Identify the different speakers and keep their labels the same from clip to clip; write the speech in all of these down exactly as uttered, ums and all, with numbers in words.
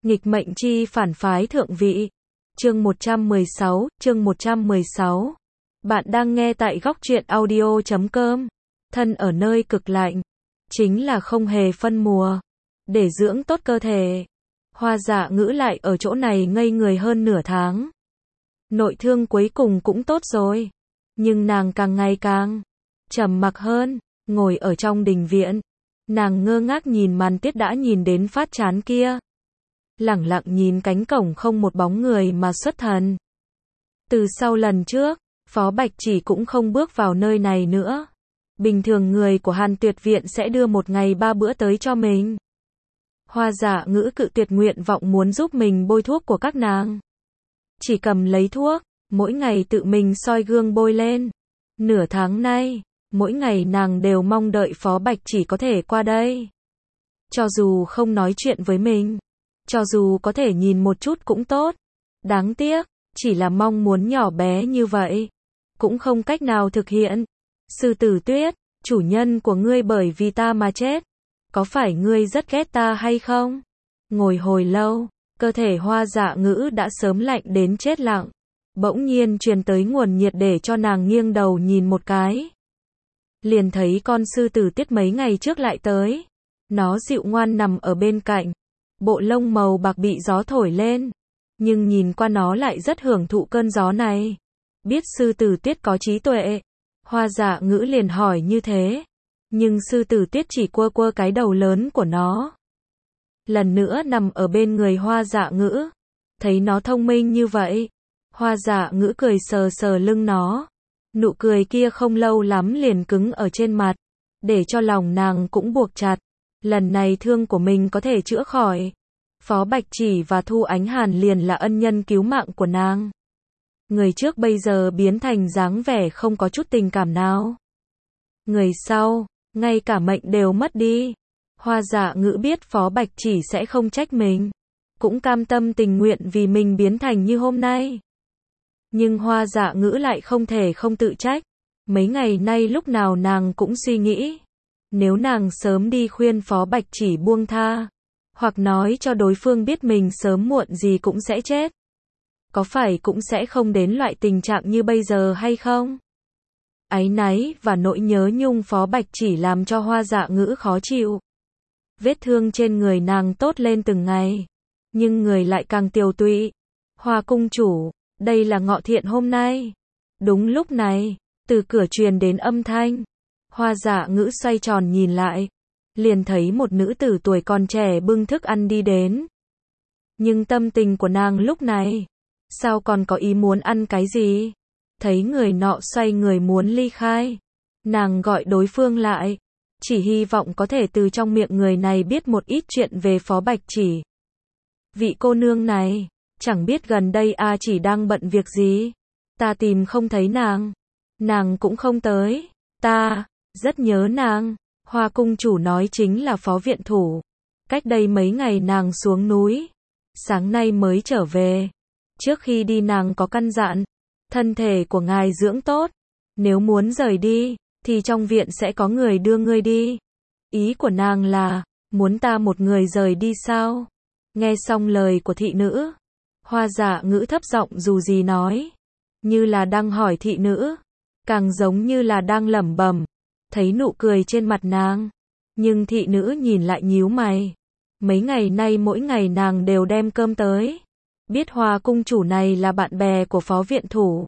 Speaker 1: Nghịch mệnh chi phản phái thượng vị. Chương một trăm mười sáu, chương một trăm mười sáu. Bạn đang nghe tại góc truyện audio chấm com. Thân ở nơi cực lạnh, chính là không hề phân mùa. Để dưỡng tốt cơ thể, Hoa Dạ Ngữ lại ở chỗ này ngây người hơn nửa tháng. Nội thương cuối cùng cũng tốt rồi, nhưng nàng càng ngày càng trầm mặc hơn, ngồi ở trong đình viện. Nàng ngơ ngác nhìn màn tiết đã nhìn đến phát chán kia. Lẳng lặng nhìn cánh cổng không một bóng người mà xuất thần. Từ sau lần trước, Phó Bạch Chỉ cũng không bước vào nơi này nữa. Bình thường người của Hàn Tuyệt Viện sẽ đưa một ngày ba bữa tới cho mình. Hoa Dạ Ngữ cự tuyệt nguyện vọng muốn giúp mình bôi thuốc của các nàng. Chỉ cầm lấy thuốc, mỗi ngày tự mình soi gương bôi lên. Nửa tháng nay, mỗi ngày nàng đều mong đợi Phó Bạch Chỉ có thể qua đây. Cho dù không nói chuyện với mình, cho dù có thể nhìn một chút cũng tốt. Đáng tiếc, chỉ là mong muốn nhỏ bé như vậy, cũng không cách nào thực hiện. Sư Tử Tuyết, chủ nhân của ngươi bởi vì ta mà chết. Có phải ngươi rất ghét ta hay không? Ngồi hồi lâu, cơ thể Hoa Dạ Ngữ đã sớm lạnh đến chết lặng. Bỗng nhiên truyền tới nguồn nhiệt để cho nàng nghiêng đầu nhìn một cái. Liền thấy con sư tử Tiết mấy ngày trước lại tới. Nó dịu ngoan nằm ở bên cạnh. Bộ lông màu bạc bị gió thổi lên. Nhưng nhìn qua nó lại rất hưởng thụ cơn gió này. Biết sư tử Tiết có trí tuệ, Hoa Dạ Ngữ liền hỏi như thế. Nhưng sư tử Tiết chỉ quơ quơ cái đầu lớn của nó. Lần nữa nằm ở bên người Hoa Dạ Ngữ. Thấy nó thông minh như vậy, Hoa Dạ Ngữ cười sờ sờ lưng nó. Nụ cười kia không lâu lắm liền cứng ở trên mặt, để cho lòng nàng cũng buộc chặt. Lần này thương của mình có thể chữa khỏi. Phó Bạch Chỉ và Thu Ánh Hàn liền là ân nhân cứu mạng của nàng. Người trước bây giờ biến thành dáng vẻ không có chút tình cảm nào. Người sau, ngay cả mệnh đều mất đi. Hoa Dạ Ngữ biết Phó Bạch Chỉ sẽ không trách mình, cũng cam tâm tình nguyện vì mình biến thành như hôm nay. Nhưng Hoa Dạ Ngữ lại không thể không tự trách. Mấy ngày nay lúc nào nàng cũng suy nghĩ, nếu nàng sớm đi khuyên Phó Bạch Chỉ buông tha, hoặc nói cho đối phương biết mình sớm muộn gì cũng sẽ chết, có phải cũng sẽ không đến loại tình trạng như bây giờ hay không? Áy náy và nỗi nhớ nhung Phó Bạch Chỉ làm cho Hoa Dạ Ngữ khó chịu. Vết thương trên người nàng tốt lên từng ngày, nhưng người lại càng tiều tụy. Hoa cung chủ, đây là ngọ thiện hôm nay. Đúng lúc này, từ cửa truyền đến âm thanh. Hoa Dạ Ngữ xoay tròn nhìn lại, liền thấy một nữ tử tuổi còn trẻ bưng thức ăn đi đến. Nhưng tâm tình của nàng lúc này, sao còn có ý muốn ăn cái gì? Thấy người nọ xoay người muốn ly khai, nàng gọi đối phương lại, chỉ hy vọng có thể từ trong miệng người này biết một ít chuyện về Phó Bạch Chỉ. Vị cô nương này, chẳng biết gần đây A Chỉ đang bận việc gì, ta tìm không thấy nàng, nàng cũng không tới, ta rất nhớ nàng. Hoa cung chủ nói chính là Phó viện thủ. Cách đây mấy ngày nàng xuống núi, sáng nay mới trở về. Trước khi đi nàng có căn dặn, thân thể của ngài dưỡng tốt, nếu muốn rời đi, thì trong viện sẽ có người đưa ngươi đi. Ý của nàng là, muốn ta một người rời đi sao? Nghe xong lời của thị nữ, Hoa Dạ Ngữ thấp giọng dù gì nói, như là đang hỏi thị nữ, càng giống như là đang lẩm bẩm. Thấy nụ cười trên mặt nàng, nhưng thị nữ nhìn lại nhíu mày. Mấy ngày nay mỗi ngày nàng đều đem cơm tới. Biết Hoa cung chủ này là bạn bè của Phó viện thủ.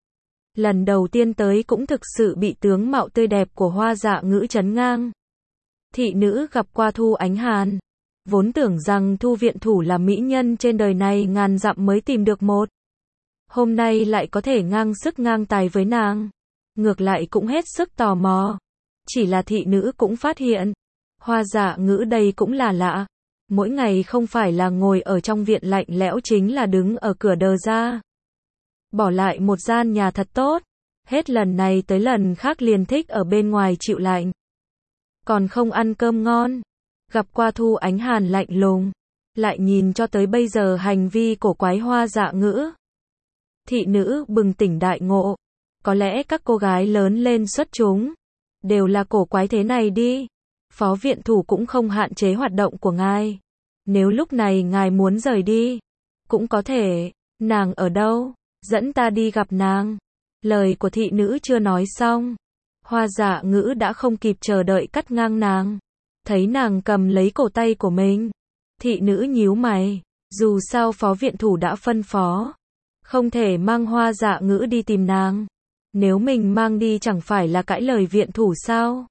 Speaker 1: Lần đầu tiên tới cũng thực sự bị tướng mạo tươi đẹp của Hoa Dạ Ngữ chấn ngang. Thị nữ gặp qua Thu Ánh Hàn, vốn tưởng rằng Thu viện thủ là mỹ nhân trên đời này ngàn dặm mới tìm được một. Hôm nay lại có thể ngang sức ngang tài với nàng. Ngược lại cũng hết sức tò mò. Chỉ là thị nữ cũng phát hiện, Hoa Dạ Ngữ đây cũng là lạ. Mỗi ngày không phải là ngồi ở trong viện lạnh lẽo chính là đứng ở cửa đờ ra. Bỏ lại một gian nhà thật tốt, hết lần này tới lần khác liền thích ở bên ngoài chịu lạnh. Còn không ăn cơm ngon. Gặp qua Thu Ánh Hàn lạnh lùng, lại nhìn cho tới bây giờ hành vi cổ quái Hoa Dạ Ngữ. Thị nữ bừng tỉnh đại ngộ, có lẽ các cô gái lớn lên xuất chúng đều là cổ quái thế này đi. Phó viện thủ cũng không hạn chế hoạt động của ngài. Nếu lúc này ngài muốn rời đi, cũng có thể. Nàng ở đâu? Dẫn ta đi gặp nàng. Lời của thị nữ chưa nói xong, Hoa Dạ Ngữ đã không kịp chờ đợi cắt ngang nàng. Thấy nàng cầm lấy cổ tay của mình, thị nữ nhíu mày. Dù sao phó viện thủ đã phân phó, không thể mang Hoa Dạ Ngữ đi tìm nàng. Nếu mình mang đi chẳng phải là cãi lời viện thủ sao?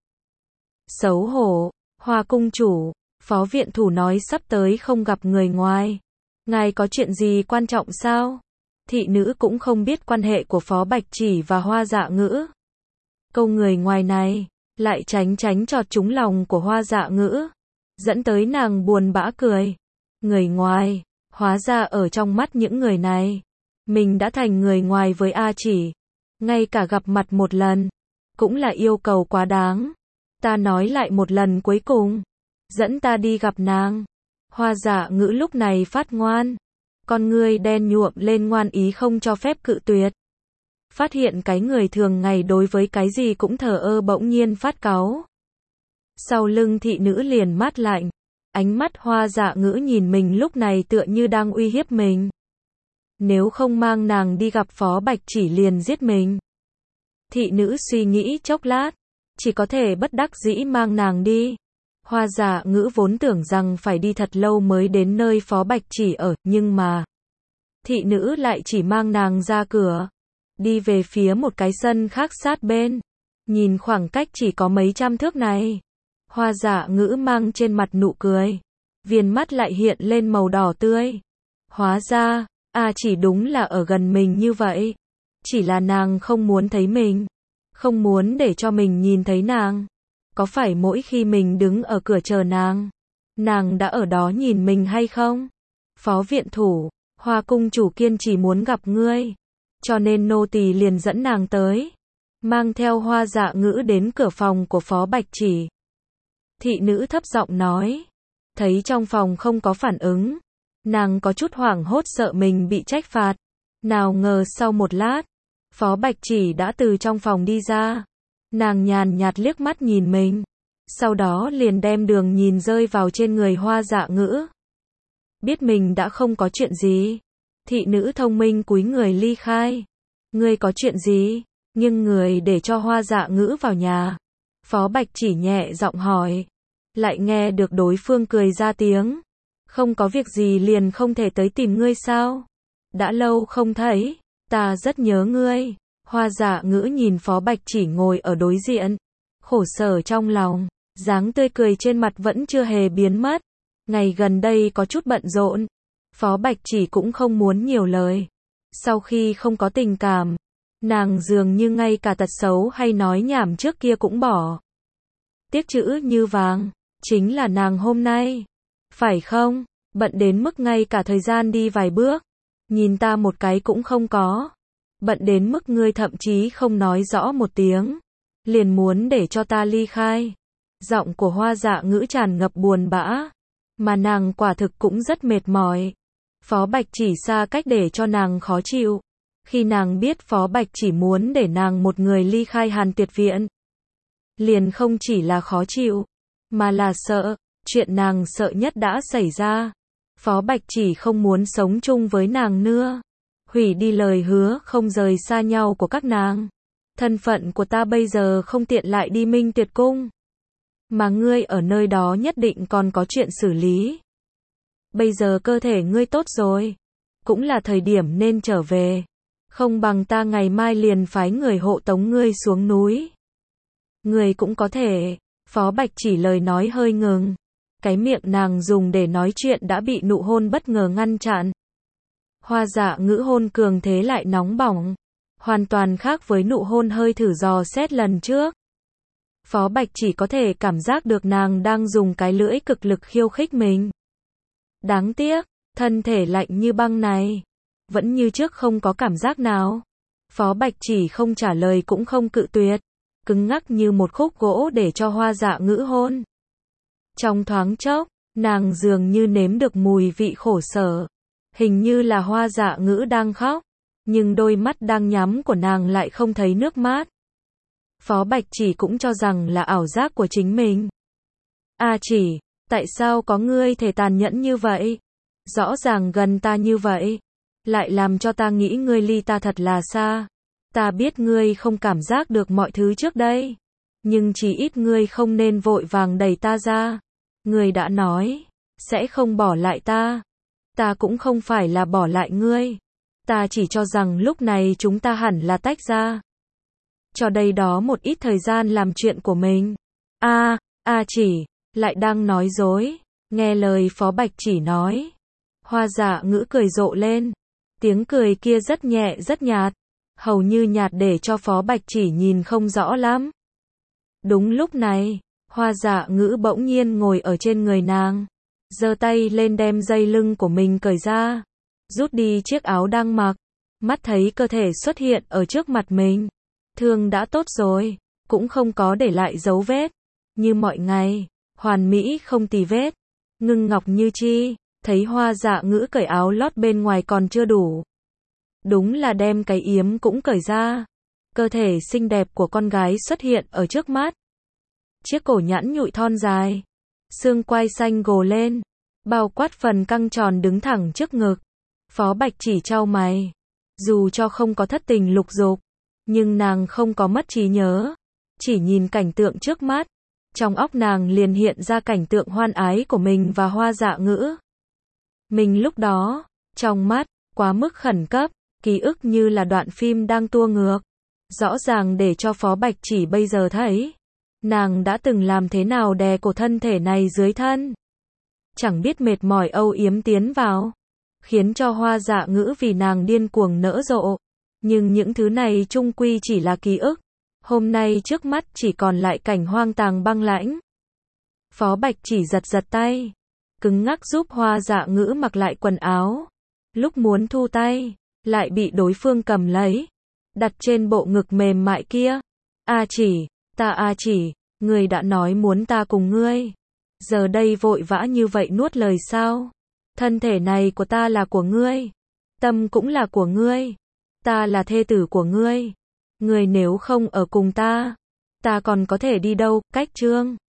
Speaker 1: Xấu hổ. Hoa cung chủ, phó viện thủ nói sắp tới không gặp người ngoài. Ngài có chuyện gì quan trọng sao? Thị nữ cũng không biết quan hệ của Phó Bạch Chỉ và Hoa Dạ Ngữ. Câu người ngoài này, lại tránh tránh chọt trúng lòng của Hoa Dạ Ngữ, dẫn tới nàng buồn bã cười. Người ngoài, hóa ra ở trong mắt những người này, mình đã thành người ngoài với A Chỉ. Ngay cả gặp mặt một lần, cũng là yêu cầu quá đáng. Ta nói lại một lần cuối cùng, dẫn ta đi gặp nàng. Hoa Dạ Ngữ lúc này phát ngoan, con ngươi đen nhuộm lên ngoan ý không cho phép cự tuyệt. Phát hiện cái người thường ngày đối với cái gì cũng thờ ơ bỗng nhiên phát cáu. Sau lưng thị nữ liền mát lạnh, ánh mắt Hoa Dạ Ngữ nhìn mình lúc này tựa như đang uy hiếp mình. Nếu không mang nàng đi gặp Phó Bạch Chỉ liền giết mình. Thị nữ suy nghĩ chốc lát, chỉ có thể bất đắc dĩ mang nàng đi. Hoa Dạ Ngữ vốn tưởng rằng phải đi thật lâu mới đến nơi Phó Bạch Chỉ ở, nhưng mà thị nữ lại chỉ mang nàng ra cửa, đi về phía một cái sân khác sát bên. Nhìn khoảng cách chỉ có mấy trăm thước này, Hoa Dạ Ngữ mang trên mặt nụ cười, viền mắt lại hiện lên màu đỏ tươi. Hóa ra, A Chỉ đúng là ở gần mình như vậy, chỉ là nàng không muốn thấy mình, không muốn để cho mình nhìn thấy nàng. Có phải mỗi khi mình đứng ở cửa chờ nàng, nàng đã ở đó nhìn mình hay không? Phó viện thủ, Hoa cung chủ kiên trì muốn gặp ngươi, cho nên nô tỳ liền dẫn nàng tới, mang theo Hoa Dạ Ngữ đến cửa phòng của Phó Bạch Chỉ. Thị nữ thấp giọng nói, thấy trong phòng không có phản ứng, nàng có chút hoảng hốt sợ mình bị trách phạt. Nào ngờ sau một lát, Phó Bạch Chỉ đã từ trong phòng đi ra. Nàng nhàn nhạt liếc mắt nhìn mình, sau đó liền đem đường nhìn rơi vào trên người Hoa Dạ Ngữ. Biết mình đã không có chuyện gì, thị nữ thông minh cúi người ly khai. Ngươi có chuyện gì? Nghiêng người để cho Hoa Dạ Ngữ vào nhà. Phó Bạch Chỉ nhẹ giọng hỏi, lại nghe được đối phương cười ra tiếng. Không có việc gì liền không thể tới tìm ngươi sao? Đã lâu không thấy, ta rất nhớ ngươi. Hoa Dạ Ngữ nhìn Phó Bạch Chỉ ngồi ở đối diện, khổ sở trong lòng, dáng tươi cười trên mặt vẫn chưa hề biến mất. Ngày gần đây có chút bận rộn, Phó Bạch Chỉ cũng không muốn nhiều lời. Sau khi không có tình cảm, nàng dường như ngay cả tật xấu hay nói nhảm trước kia cũng bỏ. Tiếc chữ như vàng, chính là nàng hôm nay. Phải không? Bận đến mức ngay cả thời gian đi vài bước, nhìn ta một cái cũng không có. Bận đến mức ngươi thậm chí không nói rõ một tiếng, liền muốn để cho ta ly khai. Giọng của Hoa Dạ Ngữ tràn ngập buồn bã, mà nàng quả thực cũng rất mệt mỏi. Phó Bạch Chỉ xa cách để cho nàng khó chịu. Khi nàng biết Phó Bạch Chỉ muốn để nàng một người ly khai Hàn Tuyệt Viện, liền không chỉ là khó chịu, mà là sợ. Chuyện nàng sợ nhất đã xảy ra. Phó Bạch Chỉ không muốn sống chung với nàng nữa, hủy đi lời hứa không rời xa nhau của các nàng. Thân phận của ta bây giờ không tiện lại đi Minh Tuyệt Cung, mà ngươi ở nơi đó nhất định còn có chuyện xử lý. Bây giờ cơ thể ngươi tốt rồi, cũng là thời điểm nên trở về. Không bằng ta ngày mai liền phái người hộ tống ngươi xuống núi. Ngươi cũng có thể. Phó Bạch Chỉ lời nói hơi ngừng. Cái miệng nàng dùng để nói chuyện đã bị nụ hôn bất ngờ ngăn chặn. Hoa Dạ Ngữ hôn cường thế lại nóng bỏng, hoàn toàn khác với nụ hôn hơi thử dò xét lần trước. Phó Bạch Chỉ có thể cảm giác được nàng đang dùng cái lưỡi cực lực khiêu khích mình. Đáng tiếc, thân thể lạnh như băng này, vẫn như trước không có cảm giác nào. Phó Bạch Chỉ không trả lời cũng không cự tuyệt, cứng ngắc như một khúc gỗ để cho Hoa Dạ Ngữ hôn. Trong thoáng chốc, nàng dường như nếm được mùi vị khổ sở. Hình như là Hoa Dạ Ngữ đang khóc, nhưng đôi mắt đang nhắm của nàng lại không thấy nước mắt. Phó Bạch Chỉ cũng cho rằng là ảo giác của chính mình. A Chỉ, Tại sao có ngươi thể tàn nhẫn như vậy? Rõ ràng gần ta như vậy, lại làm cho ta nghĩ ngươi ly ta thật là xa. Ta biết ngươi không cảm giác được mọi thứ trước đây, nhưng chỉ ít ngươi không nên vội vàng đẩy ta ra. Ngươi đã nói, sẽ không bỏ lại ta. Ta cũng không phải là bỏ lại ngươi. Ta chỉ cho rằng lúc này chúng ta hẳn là tách ra. Cho đây đó một ít thời gian làm chuyện của mình. A, A Chỉ, lại đang nói dối. Nghe lời Phó Bạch Chỉ nói. Hoa Dạ Ngữ cười rộ lên. Tiếng cười kia rất nhẹ rất nhạt. Hầu như nhạt để cho Phó Bạch Chỉ nhìn không rõ lắm. Đúng lúc này, Hoa Dạ Ngữ bỗng nhiên ngồi ở trên người nàng. Giơ tay lên đem dây lưng của mình cởi ra. Rút đi chiếc áo đang mặc. Mắt thấy cơ thể xuất hiện ở trước mặt mình. Thương đã tốt rồi, cũng không có để lại dấu vết. Như mọi ngày, hoàn mỹ không tì vết. Ngưng ngọc như chi, thấy Hoa Dạ Ngữ cởi áo lót bên ngoài còn chưa đủ. Đúng là đem cái yếm cũng cởi ra. Cơ thể xinh đẹp của con gái xuất hiện ở trước mắt. Chiếc cổ nhẵn nhụi thon dài. Xương quai xanh gồ lên. Bao quát phần căng tròn đứng thẳng trước ngực. Phó Bạch Chỉ chau mày. Dù cho không có thất tình lục dục, nhưng nàng không có mất trí nhớ. Chỉ nhìn cảnh tượng trước mắt. Trong óc nàng liền hiện ra cảnh tượng hoan ái của mình và Hoa Dạ Ngữ. Mình lúc đó, trong mắt, quá mức khẩn cấp, ký ức như là đoạn phim đang tua ngược. Rõ ràng để cho Phó Bạch Chỉ bây giờ thấy. Nàng đã từng làm thế nào đè cổ thân thể này dưới thân. Chẳng biết mệt mỏi âu yếm tiến vào. Khiến cho Hoa Dạ Ngữ vì nàng điên cuồng nở rộ. Nhưng những thứ này chung quy chỉ là ký ức. Hôm nay trước mắt chỉ còn lại cảnh hoang tàn băng lãnh. Phó Bạch Chỉ giật giật tay. Cứng ngắc giúp Hoa Dạ Ngữ mặc lại quần áo. Lúc muốn thu tay, lại bị đối phương cầm lấy. Đặt trên bộ ngực mềm mại kia. A Chỉ, ta A Chỉ, ngươi đã nói muốn ta cùng ngươi. Giờ đây vội vã như vậy nuốt lời sao? Thân thể này của ta là của ngươi. Tâm cũng là của ngươi. Ta là thê tử của ngươi. Ngươi nếu không ở cùng ta, ta còn có thể đi đâu? Cách chương